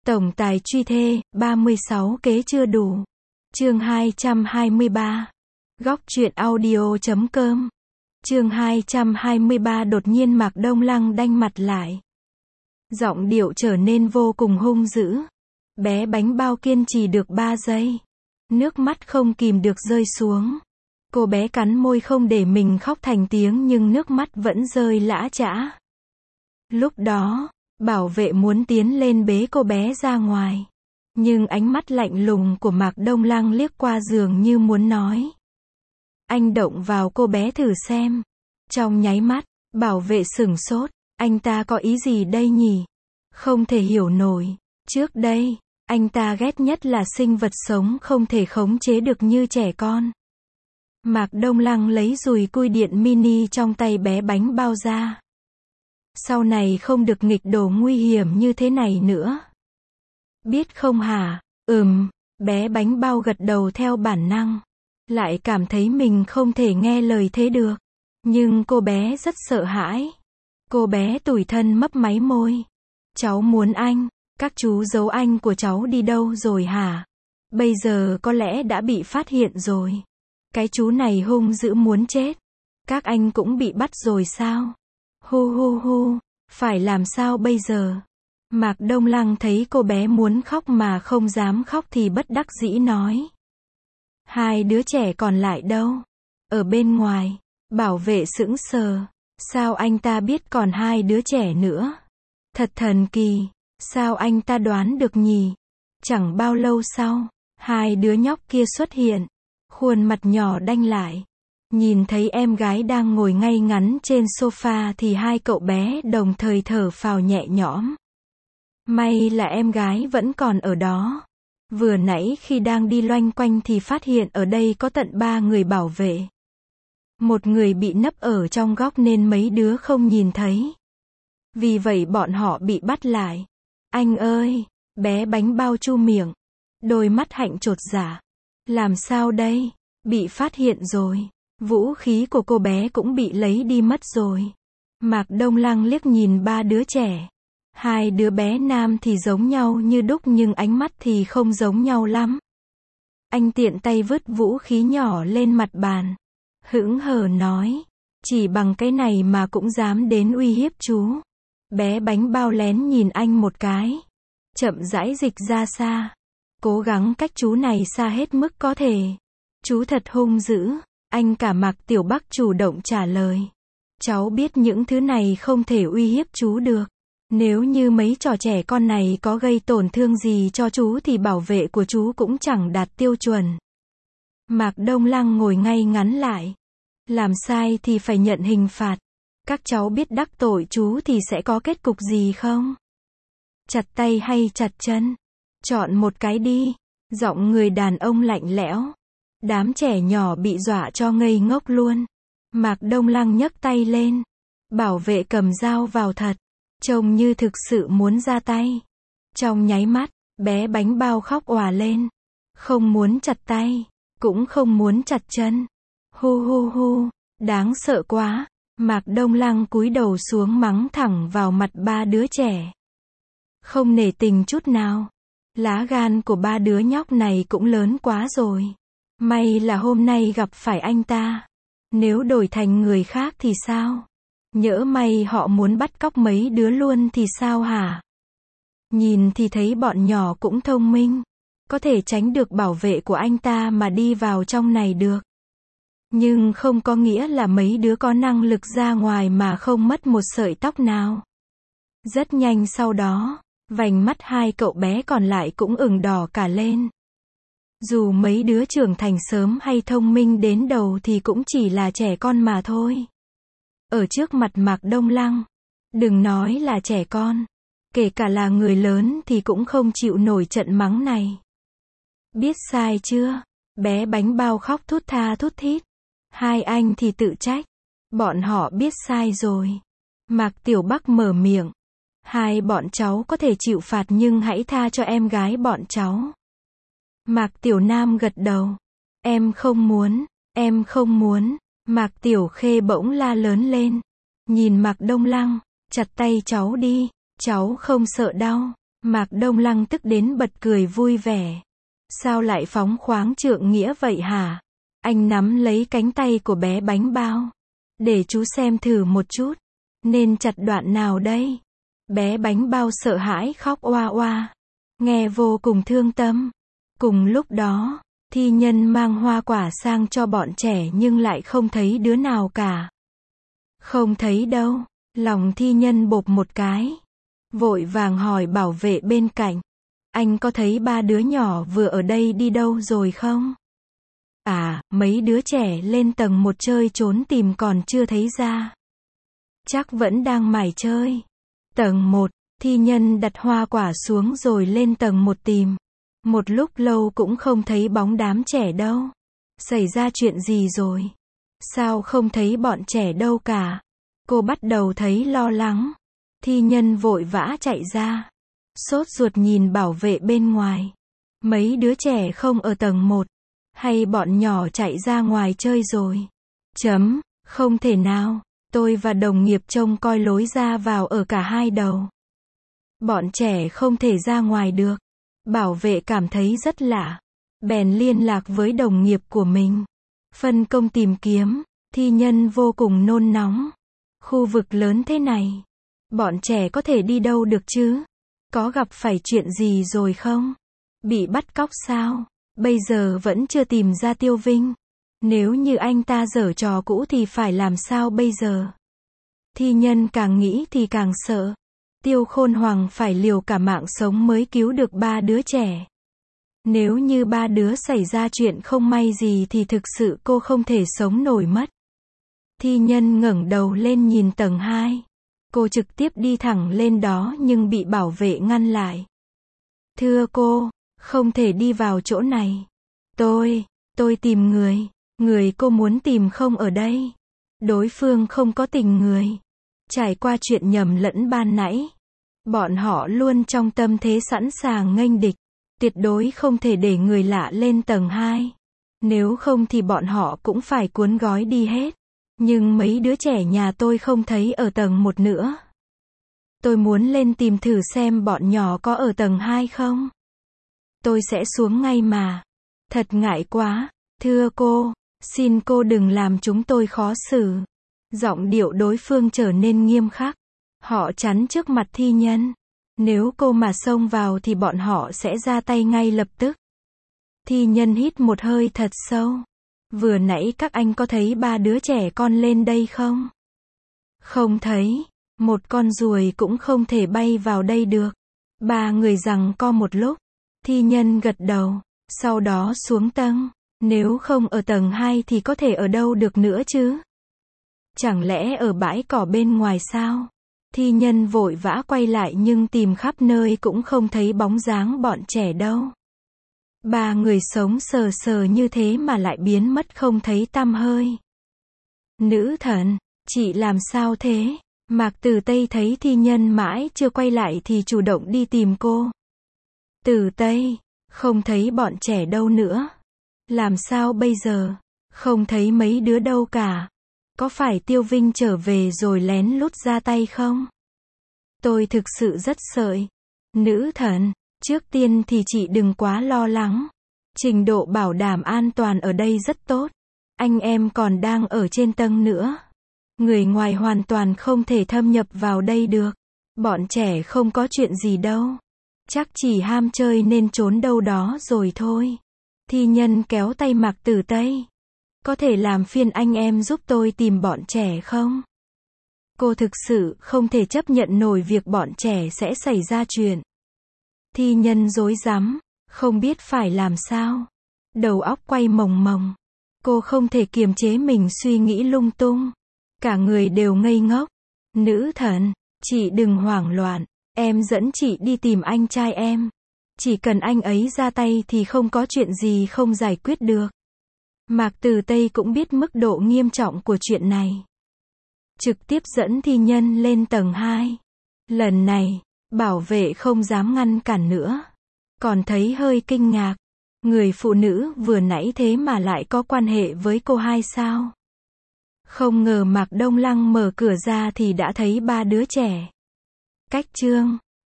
Tổng tài truy thê, 36 kế chưa đủ. Chương 223. Góc truyện audio.com. Chương 223 đột nhiên Mạc Đông Lăng đanh mặt lại. Giọng điệu trở nên vô cùng hung dữ. Bé bánh bao kiên trì được 3 giây. Nước mắt không kìm được rơi xuống. Cô bé cắn môi không để mình khóc thành tiếng nhưng nước mắt vẫn rơi lã chã. Lúc đó, bảo vệ muốn tiến lên bế cô bé ra ngoài. Nhưng ánh mắt lạnh lùng của Mạc Đông Lăng liếc qua dường như muốn nói. Anh động vào cô bé thử xem. Trong nháy mắt, bảo vệ sửng sốt. Anh ta có ý gì đây nhỉ? Không thể hiểu nổi. Trước đây, anh ta ghét nhất là sinh vật sống không thể khống chế được như trẻ con. Mạc Đông Lăng lấy dùi cui điện mini trong tay bé bánh bao ra. Sau này không được nghịch đồ nguy hiểm như thế này nữa. Biết không hả? Bé bánh bao gật đầu theo bản năng. Lại cảm thấy mình không thể nghe lời thế được. Nhưng cô bé rất sợ hãi. Cô bé tủi thân mấp máy môi. Cháu muốn anh. Các chú giấu anh của cháu đi đâu rồi hả? Bây giờ có lẽ đã bị phát hiện rồi. Cái chú này hung dữ muốn chết. Các anh cũng bị bắt rồi sao? Hu hu hu, phải làm sao bây giờ? Mạc Đông Lăng thấy cô bé muốn khóc mà không dám khóc thì bất đắc dĩ nói. Hai đứa trẻ còn lại đâu? Ở bên ngoài. Bảo vệ sững sờ. Sao anh ta biết còn hai đứa trẻ nữa? Thật thần kỳ. Sao anh ta đoán được nhỉ? Chẳng bao lâu sau, hai đứa nhóc kia xuất hiện. Khuôn mặt nhỏ đanh lại. Nhìn thấy em gái đang ngồi ngay ngắn trên sofa thì hai cậu bé đồng thời thở phào nhẹ nhõm. May là em gái vẫn còn ở đó. Vừa nãy khi đang đi loanh quanh thì phát hiện ở đây có tận 3 người bảo vệ. Một người bị nấp ở trong góc nên mấy đứa không nhìn thấy. Vì vậy bọn họ bị bắt lại. Anh ơi, bé bánh bao chu miệng. Đôi mắt hạnh chột dạ. Làm sao đây? Bị phát hiện rồi. Vũ khí của cô bé cũng bị lấy đi mất rồi. Mạc Đông Lăng liếc nhìn 3 đứa trẻ. Hai đứa bé nam thì giống nhau như đúc nhưng ánh mắt thì không giống nhau lắm. Anh tiện tay vứt vũ khí nhỏ lên mặt bàn. Hững hờ nói. Chỉ bằng cái này mà cũng dám đến uy hiếp chú. Bé bánh bao lén nhìn anh một cái. Chậm rãi dịch ra xa. Cố gắng cách chú này xa hết mức có thể. Chú thật hung dữ. Anh cả Mạc Tiểu Bắc chủ động trả lời. Cháu biết những thứ này không thể uy hiếp chú được. Nếu như mấy trò trẻ con này có gây tổn thương gì cho chú thì bảo vệ của chú cũng chẳng đạt tiêu chuẩn. Mạc Đông Lăng ngồi ngay ngắn lại. Làm sai thì phải nhận hình phạt. Các cháu biết đắc tội chú thì sẽ có kết cục gì không? Chặt tay hay chặt chân? Chọn một cái đi. Giọng người đàn ông lạnh lẽo. Đám trẻ nhỏ bị dọa cho ngây ngốc luôn. Mạc Đông Lăng nhấc tay lên. Bảo vệ cầm dao vào thật. Trông như thực sự muốn ra tay. Trong nháy mắt, bé bánh bao khóc òa lên. Không muốn chặt tay. Cũng không muốn chặt chân. Hu hu hu. Đáng sợ quá. Mạc Đông Lăng cúi đầu xuống mắng thẳng vào mặt 3 đứa trẻ. Không nể tình chút nào. Lá gan của 3 đứa nhóc này cũng lớn quá rồi. May là hôm nay gặp phải anh ta. Nếu đổi thành người khác thì sao? Nhỡ may họ muốn bắt cóc mấy đứa luôn thì sao hả? Nhìn thì thấy bọn nhỏ cũng thông minh. Có thể tránh được bảo vệ của anh ta mà đi vào trong này được. Nhưng không có nghĩa là mấy đứa có năng lực ra ngoài mà không mất một sợi tóc nào. Rất nhanh sau đó, vành mắt hai cậu bé còn lại cũng ửng đỏ cả lên. Dù mấy đứa trưởng thành sớm hay thông minh đến đầu thì cũng chỉ là trẻ con mà thôi. Ở trước mặt Mạc Đông Lăng, đừng nói là trẻ con, kể cả là người lớn thì cũng không chịu nổi trận mắng này. Biết sai chưa? Bé bánh bao khóc thút tha thút thít. Hai anh thì tự trách. Bọn họ biết sai rồi. Mạc Tiểu Bắc mở miệng. Hai bọn cháu có thể chịu phạt nhưng hãy tha cho em gái bọn cháu. Mạc Tiểu Nam gật đầu. Em không muốn, em không muốn. Mạc Tiểu Khê bỗng la lớn lên. Nhìn Mạc Đông Lăng. Chặt tay cháu đi. Cháu không sợ đau. Mạc Đông Lăng tức đến bật cười vui vẻ. Sao lại phóng khoáng trượng nghĩa vậy hả? Anh nắm lấy cánh tay của bé bánh bao. Để chú xem thử một chút. Nên chặt đoạn nào đây? Bé bánh bao sợ hãi khóc oa oa. Nghe vô cùng thương tâm. Cùng lúc đó, thi nhân mang hoa quả sang cho bọn trẻ nhưng lại không thấy đứa nào cả. Không thấy đâu. Lòng thi nhân bộp một cái. Vội vàng hỏi bảo vệ bên cạnh. Anh có thấy ba đứa nhỏ vừa ở đây đi đâu rồi không? À, mấy đứa trẻ lên tầng 1 chơi trốn tìm còn chưa thấy ra. Chắc vẫn đang mải chơi. Tầng 1, thi nhân đặt hoa quả xuống rồi lên tầng 1 tìm. Một lúc lâu cũng không thấy bóng đám trẻ đâu. Xảy ra chuyện gì rồi? Sao không thấy bọn trẻ đâu cả? Cô bắt đầu thấy lo lắng. Thi nhân vội vã chạy ra. Sốt ruột nhìn bảo vệ bên ngoài. Mấy đứa trẻ không ở tầng 1. Hay bọn nhỏ chạy ra ngoài chơi rồi? Không thể nào. Tôi và đồng nghiệp trông coi lối ra vào ở cả hai đầu. Bọn trẻ không thể ra ngoài được. Bảo vệ cảm thấy rất lạ. Bèn liên lạc với đồng nghiệp của mình. Phân công tìm kiếm. Thi nhân vô cùng nôn nóng. Khu vực lớn thế này. Bọn trẻ có thể đi đâu được chứ? Có gặp phải chuyện gì rồi không? Bị bắt cóc sao? Bây giờ vẫn chưa tìm ra Tiêu Vinh. Nếu như anh ta giở trò cũ thì phải làm sao bây giờ? Thi nhân càng nghĩ thì càng sợ. Tiêu Khôn Hoàng phải liều cả mạng sống mới cứu được ba đứa trẻ. Nếu như ba đứa xảy ra chuyện không may gì thì thực sự cô không thể sống nổi mất. Thi nhân ngẩng đầu lên nhìn tầng 2. Cô trực tiếp đi thẳng lên đó nhưng bị bảo vệ ngăn lại. Thưa cô, không thể đi vào chỗ này. Tôi tìm người. Người cô muốn tìm không ở đây. Đối phương không có tình người. Trải qua chuyện nhầm lẫn ban nãy. Bọn họ luôn trong tâm thế sẵn sàng nghênh địch. Tuyệt đối không thể để người lạ lên tầng 2. Nếu không thì bọn họ cũng phải cuốn gói đi hết. Nhưng mấy đứa trẻ nhà tôi không thấy ở tầng 1 nữa. Tôi muốn lên tìm thử xem bọn nhỏ có ở tầng 2 không. Tôi sẽ xuống ngay mà. Thật ngại quá. Thưa cô, xin cô đừng làm chúng tôi khó xử. Giọng điệu đối phương trở nên nghiêm khắc. Họ chắn trước mặt thi nhân. Nếu cô mà xông vào thì bọn họ sẽ ra tay ngay lập tức. Thi nhân hít một hơi thật sâu. Vừa nãy các anh có thấy ba đứa trẻ con lên đây không? Không thấy. Một con ruồi cũng không thể bay vào đây được. Ba người giằng co một lúc. Thi nhân gật đầu. Sau đó xuống tầng. Nếu không ở tầng 2 thì có thể ở đâu được nữa chứ? Chẳng lẽ ở bãi cỏ bên ngoài sao? Thi nhân vội vã quay lại nhưng tìm khắp nơi cũng không thấy bóng dáng bọn trẻ đâu. Ba người sống sờ sờ như thế mà lại biến mất không thấy tăm hơi. Nữ thần, chị làm sao thế? Mạc Tử Tây thấy thi nhân mãi chưa quay lại thì chủ động đi tìm cô. Tử Tây, không thấy bọn trẻ đâu nữa. Làm sao bây giờ? Không thấy mấy đứa đâu cả. Có phải Tiêu Vinh trở về rồi lén lút ra tay không? Tôi thực sự rất sợ. Nữ thần, trước tiên thì chị đừng quá lo lắng. Trình độ bảo đảm an toàn ở đây rất tốt. Anh em còn đang ở trên tầng nữa. Người ngoài hoàn toàn không thể thâm nhập vào đây được. Bọn trẻ không có chuyện gì đâu. Chắc chỉ ham chơi nên trốn đâu đó rồi thôi. Thi nhân kéo tay Mạc Tử Tây. Có thể làm phiền anh em giúp tôi tìm bọn trẻ không? Cô thực sự không thể chấp nhận nổi việc bọn trẻ sẽ xảy ra chuyện. Thi nhân rối rắm, không biết phải làm sao. Đầu óc quay mồng mồng. Cô không thể kiềm chế mình suy nghĩ lung tung. Cả người đều ngây ngốc. Nữ thần, chị đừng hoảng loạn. Em dẫn chị đi tìm anh trai em. Chỉ cần anh ấy ra tay thì không có chuyện gì không giải quyết được. Mạc Tử Tây cũng biết mức độ nghiêm trọng của chuyện này. Trực tiếp dẫn thi nhân lên tầng 2. Lần này, bảo vệ không dám ngăn cản nữa. Còn thấy hơi kinh ngạc. Người phụ nữ vừa nãy thế mà lại có quan hệ với cô hai sao? Không ngờ Mạc Đông Lăng mở cửa ra thì đã thấy ba đứa trẻ. Cách chương